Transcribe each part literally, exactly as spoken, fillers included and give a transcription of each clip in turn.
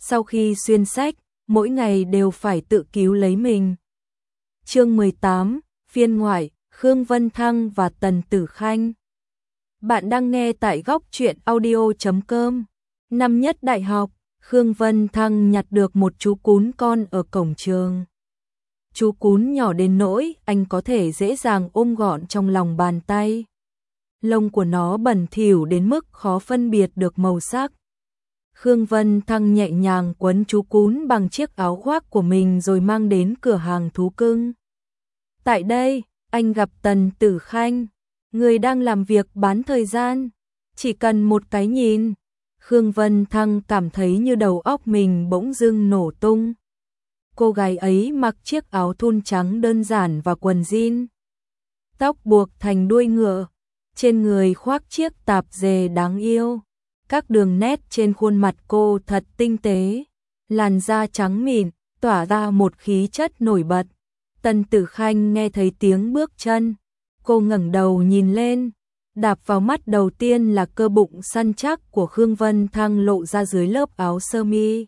sau khi xuyên sách, mỗi ngày đều phải tự cứu lấy mình. Chương mười tám, phiên ngoại, Khương Vân Thăng và Tần Tử Khanh. Bạn đang nghe tại góc truyện audio chấm com. Năm nhất đại học, Khương Vân Thăng nhặt được một chú cún con ở cổng trường. Chú cún nhỏ đến nỗi anh có thể dễ dàng ôm gọn trong lòng bàn tay. Lông của nó bẩn thỉu đến mức khó phân biệt được màu sắc. Khương Vân Thăng nhẹ nhàng quấn chú cún bằng chiếc áo khoác của mình rồi mang đến cửa hàng thú cưng. Tại đây, anh gặp Tần Tử Khanh, người đang làm việc bán thời gian. Chỉ cần một cái nhìn, Khương Vân Thăng cảm thấy như đầu óc mình bỗng dưng nổ tung. Cô gái ấy mặc chiếc áo thun trắng đơn giản và quần jean. Tóc buộc thành đuôi ngựa, trên người khoác chiếc tạp dề đáng yêu. Các đường nét trên khuôn mặt cô thật tinh tế, làn da trắng mịn, tỏa ra một khí chất nổi bật. Tần Tử Khanh nghe thấy tiếng bước chân, cô ngẩng đầu nhìn lên, đạp vào mắt đầu tiên là cơ bụng săn chắc của Khương Vân Thăng lộ ra dưới lớp áo sơ mi.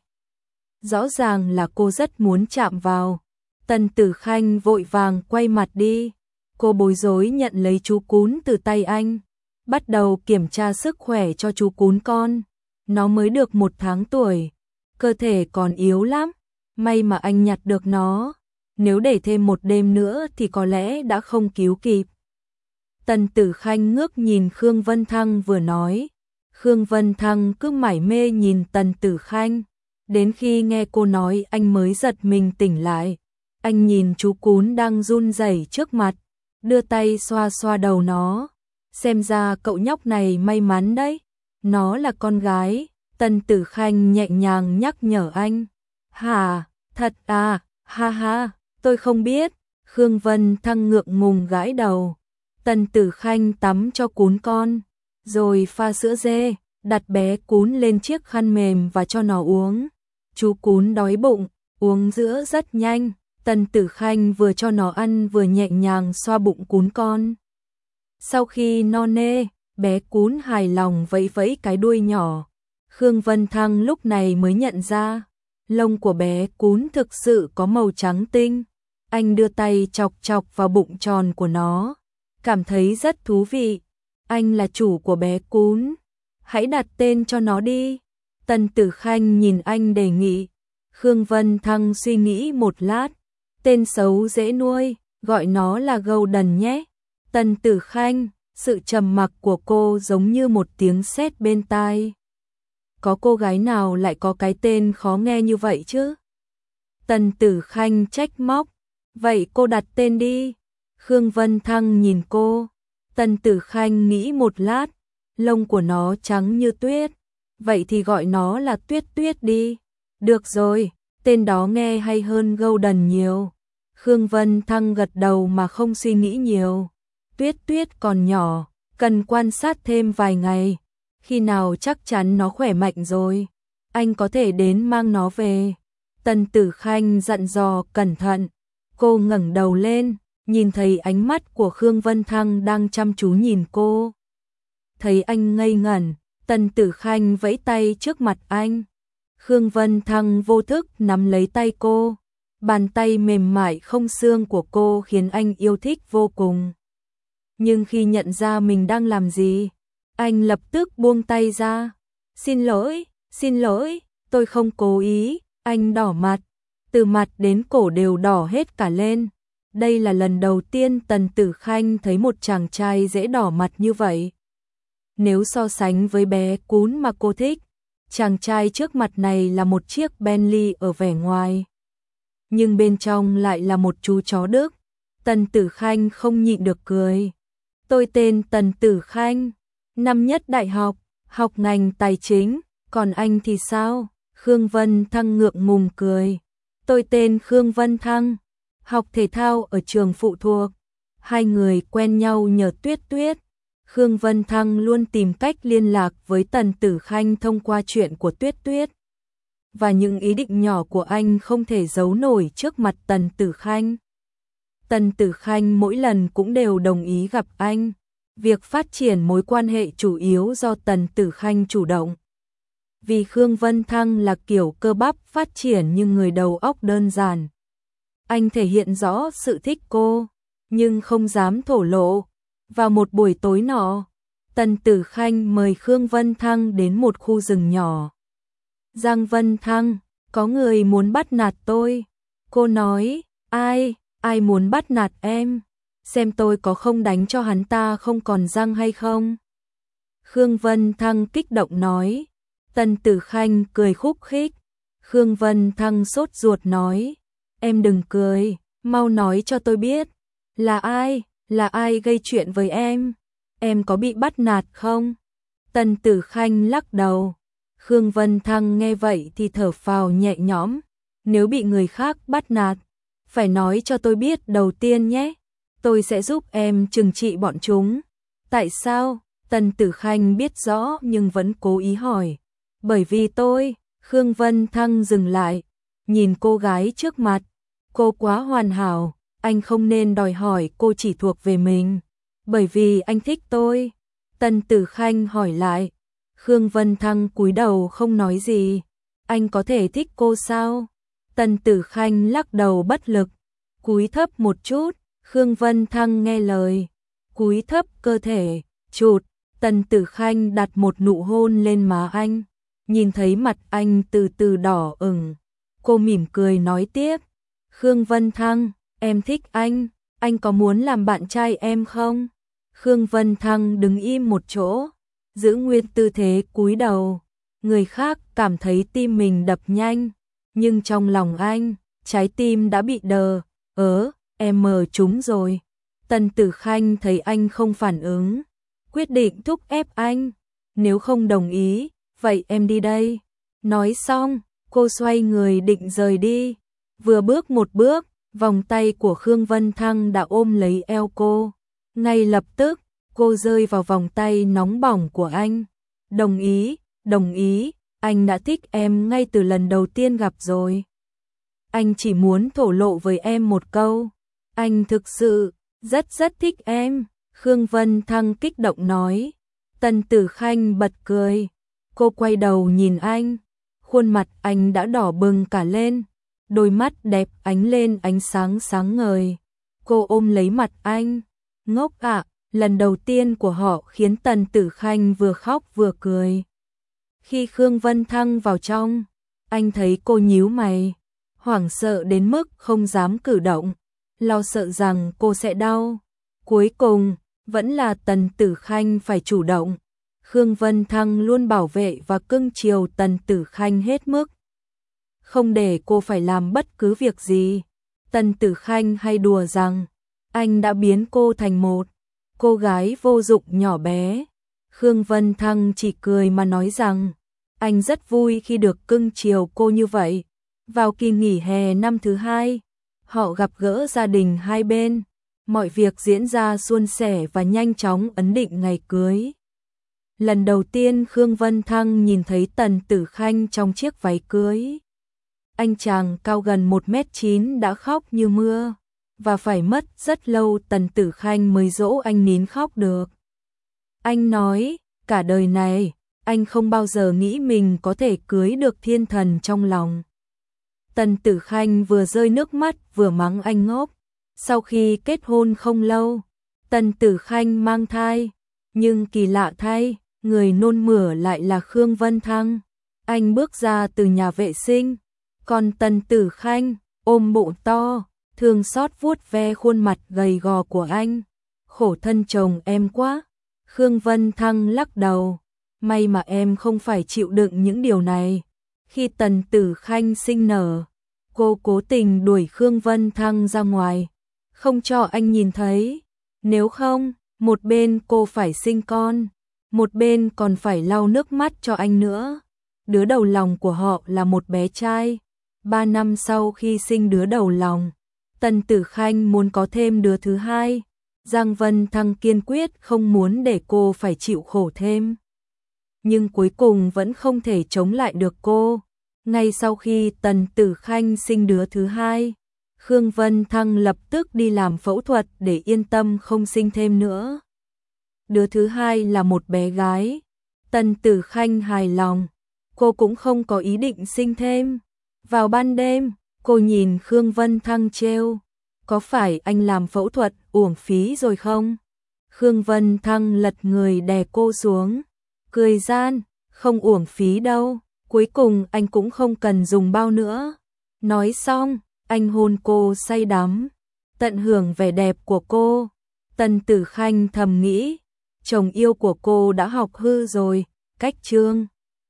Rõ ràng là cô rất muốn chạm vào. Tần Tử Khanh vội vàng quay mặt đi, cô bối rối nhận lấy chú cún từ tay anh, bắt đầu kiểm tra sức khỏe cho chú cún con. Nó mới được một tháng tuổi, cơ thể còn yếu lắm, may mà anh nhặt được nó. Nếu để thêm một đêm nữa thì có lẽ đã không cứu kịp. Tần Tử Khanh ngước nhìn Khương Vân Thăng vừa nói. Khương Vân Thăng cứ mải mê nhìn Tần Tử Khanh. Đến khi nghe cô nói anh mới giật mình tỉnh lại. Anh nhìn chú cún đang run rẩy trước mặt, đưa tay xoa xoa đầu nó. Xem ra cậu nhóc này may mắn đấy. Nó là con gái. Tần Tử Khanh nhẹ nhàng nhắc nhở anh. Hả, thật à, ha ha. Tôi không biết. Khương Vân Thăng ngượng ngùng gãi đầu. Tần Tử Khanh tắm cho cún con, rồi pha sữa dê, đặt bé cún lên chiếc khăn mềm và cho nó uống. Chú cún đói bụng, uống sữa rất nhanh. Tần Tử Khanh vừa cho nó ăn vừa nhẹ nhàng xoa bụng cún con. Sau khi no nê, bé cún hài lòng vẫy vẫy cái đuôi nhỏ. Khương Vân Thăng lúc này mới nhận ra, lông của bé cún thực sự có màu trắng tinh. Anh đưa tay chọc chọc vào bụng tròn của nó, cảm thấy rất thú vị. Anh là chủ của bé cún, hãy đặt tên cho nó đi. Tần Tử Khanh nhìn anh đề nghị. Khương Vân Thăng suy nghĩ một lát, tên xấu dễ nuôi, gọi nó là Golden nhé. Tần Tử Khanh, sự trầm mặc của cô giống như một tiếng sét bên tai. Có cô gái nào lại có cái tên khó nghe như vậy chứ? Tần Tử Khanh trách móc. Vậy cô đặt tên đi. Khương Vân Thăng nhìn cô. Tần Tử Khanh nghĩ một lát. Lông của nó trắng như tuyết. Vậy thì gọi nó là Tuyết Tuyết đi. Được rồi, tên đó nghe hay hơn Golden nhiều. Khương Vân Thăng gật đầu mà không suy nghĩ nhiều. Tuyết Tuyết còn nhỏ, cần quan sát thêm vài ngày. Khi nào chắc chắn nó khỏe mạnh rồi, anh có thể đến mang nó về. Tần Tử Khanh dặn dò cẩn thận. Cô ngẩng đầu lên, nhìn thấy ánh mắt của Khương Vân Thăng đang chăm chú nhìn cô. Thấy anh ngây ngẩn, Tần Tử Khanh vẫy tay trước mặt anh. Khương Vân Thăng vô thức nắm lấy tay cô. Bàn tay mềm mại không xương của cô khiến anh yêu thích vô cùng. Nhưng khi nhận ra mình đang làm gì, anh lập tức buông tay ra. Xin lỗi, xin lỗi, tôi không cố ý. Anh đỏ mặt, từ mặt đến cổ đều đỏ hết cả lên. Đây là lần đầu tiên Tần Tử Khanh thấy một chàng trai dễ đỏ mặt như vậy. Nếu so sánh với bé cún mà cô thích, chàng trai trước mặt này là một chiếc Bentley ở vẻ ngoài, nhưng bên trong lại là một chú chó Đức. Tần Tử Khanh không nhịn được cười. Tôi tên Tần Tử Khanh, năm nhất đại học, học ngành tài chính, còn anh thì sao? Khương Vân Thăng ngượng ngùng cười. Tôi tên Khương Vân Thăng, học thể thao ở trường phụ thuộc. Hai người quen nhau nhờ Tuyết Tuyết. Khương Vân Thăng luôn tìm cách liên lạc với Tần Tử Khanh thông qua chuyện của Tuyết Tuyết. Và những ý định nhỏ của anh không thể giấu nổi trước mặt Tần Tử Khanh. Tần Tử Khanh mỗi lần cũng đều đồng ý gặp anh. Việc phát triển mối quan hệ chủ yếu do Tần Tử Khanh chủ động. vì Khương Vân Thăng là kiểu cơ bắp phát triển nhưng người đầu óc đơn giản. Anh thể hiện rõ sự thích cô, nhưng không dám thổ lộ. Vào một buổi tối nọ, Tần Tử Khanh mời Khương Vân Thăng đến một khu rừng nhỏ. Giang Vân Thăng, có người muốn bắt nạt tôi. Cô nói, ai, ai muốn bắt nạt em? Xem tôi có không đánh cho hắn ta không còn răng hay không? Khương Vân Thăng kích động nói. Tần Tử Khanh cười khúc khích. Khương Vân Thăng sốt ruột nói, em đừng cười, mau nói cho tôi biết. Là ai, là ai gây chuyện với em? Em có bị bắt nạt không? Tần Tử Khanh lắc đầu. Khương Vân Thăng nghe vậy thì thở phào nhẹ nhõm. Nếu bị người khác bắt nạt, phải nói cho tôi biết đầu tiên nhé. Tôi sẽ giúp em trừng trị bọn chúng. Tại sao? Tần Tử Khanh biết rõ nhưng vẫn cố ý hỏi. Bởi vì tôi, Khương Vân Thăng dừng lại, nhìn cô gái trước mặt. Cô quá hoàn hảo, anh không nên đòi hỏi cô chỉ thuộc về mình. Bởi vì anh thích tôi. Tần Tử Khanh hỏi lại. Khương Vân Thăng cúi đầu không nói gì. Anh có thể thích cô sao? Tần Tử Khanh lắc đầu bất lực, cúi thấp một chút. Khương Vân Thăng nghe lời, cúi thấp cơ thể, chụt. Tần Tử Khanh đặt một nụ hôn lên má anh, nhìn thấy mặt anh từ từ đỏ ửng. Cô mỉm cười nói tiếp, Khương Vân Thăng, em thích anh, anh có muốn làm bạn trai em không? Khương Vân Thăng đứng im một chỗ, giữ nguyên tư thế cúi đầu. Người khác cảm thấy tim mình đập nhanh, nhưng trong lòng anh, trái tim đã bị đờ, ớ, em mờ trúng rồi. Tần Tử Khanh thấy anh không phản ứng, quyết định thúc ép anh. Nếu không đồng ý, vậy em đi đây. Nói xong, cô xoay người định rời đi. Vừa bước một bước, vòng tay của Khương Vân Thăng đã ôm lấy eo cô. Ngay lập tức, cô rơi vào vòng tay nóng bỏng của anh. Đồng ý, đồng ý, anh đã thích em ngay từ lần đầu tiên gặp rồi. Anh chỉ muốn thổ lộ với em một câu. Anh thực sự rất rất thích em. Khương Vân Thăng kích động nói. Tần Tử Khanh bật cười. Cô quay đầu nhìn anh. Khuôn mặt anh đã đỏ bừng cả lên. Đôi mắt đẹp ánh lên ánh sáng sáng ngời. Cô ôm lấy mặt anh. Ngốc ạ, lần đầu tiên của họ khiến Tần Tử Khanh vừa khóc vừa cười. Khi Khương Vân Thăng vào trong, anh thấy cô nhíu mày, hoảng sợ đến mức không dám cử động, lo sợ rằng cô sẽ đau. Cuối cùng, vẫn là Tần Tử Khanh phải chủ động. Khương Vân Thăng luôn bảo vệ và cưng chiều Tần Tử Khanh hết mức, không để cô phải làm bất cứ việc gì. Tần Tử Khanh hay đùa rằng, anh đã biến cô thành một cô gái vô dụng nhỏ bé. Khương Vân Thăng chỉ cười mà nói rằng, anh rất vui khi được cưng chiều cô như vậy. Vào kỳ nghỉ hè năm thứ hai, họ gặp gỡ gia đình hai bên. Mọi việc diễn ra suôn sẻ và nhanh chóng ấn định ngày cưới. Lần đầu tiên Khương Vân Thăng nhìn thấy Tần Tử Khanh trong chiếc váy cưới. Anh chàng cao gần một mét chín đã khóc như mưa, và phải mất rất lâu Tần Tử Khanh mới dỗ anh nín khóc được. Anh nói, cả đời này, anh không bao giờ nghĩ mình có thể cưới được thiên thần trong lòng. Tần Tử Khanh vừa rơi nước mắt vừa mắng anh ngốc. Sau khi kết hôn không lâu, Tần Tử Khanh mang thai, nhưng kỳ lạ thay, người nôn mửa lại là Khương Vân Thăng. Anh bước ra từ nhà vệ sinh, còn Tần Tử Khanh ôm bụng to, thương xót vuốt ve khuôn mặt gầy gò của anh. Khổ thân chồng em quá. Khương Vân Thăng lắc đầu, may mà em không phải chịu đựng những điều này. Khi Tần Tử Khanh sinh nở, cô cố tình đuổi Khương Vân Thăng ra ngoài, không cho anh nhìn thấy. Nếu không, một bên cô phải sinh con, một bên còn phải lau nước mắt cho anh nữa. Đứa đầu lòng của họ là một bé trai. Ba năm sau khi sinh đứa đầu lòng, Tần Tử Khanh muốn có thêm đứa thứ hai. Giang Vân Thăng kiên quyết không muốn để cô phải chịu khổ thêm. Nhưng cuối cùng vẫn không thể chống lại được cô. Ngay sau khi Tần Tử Khanh sinh đứa thứ hai, Khương Vân Thăng lập tức đi làm phẫu thuật để yên tâm không sinh thêm nữa. Đứa thứ hai là một bé gái. Tần Tử Khanh hài lòng. cô cũng không có ý định sinh thêm. Vào ban đêm, cô nhìn Khương Vân Thăng trêu, có phải anh làm phẫu thuật uổng phí rồi không? Khương Vân Thăng lật người đè cô xuống, cười gian, không uổng phí đâu, cuối cùng anh cũng không cần dùng bao nữa. Nói xong, anh hôn cô say đắm, tận hưởng vẻ đẹp của cô. Tần Tử Khanh thầm nghĩ, chồng yêu của cô đã học hư rồi, cách trương.